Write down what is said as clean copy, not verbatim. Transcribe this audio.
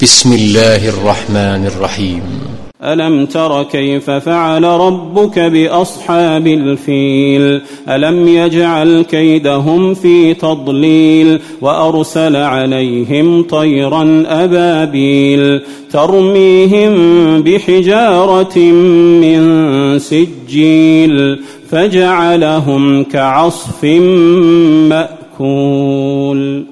بسم الله الرحمن الرحيم. ألم تر كيف فعل ربك بأصحاب الفيل ألم يجعل كيدهم في تضليل وأرسل عليهم طيرا أبابيل ترميهم بحجارة من سجيل فجعلهم كعصف مأكول.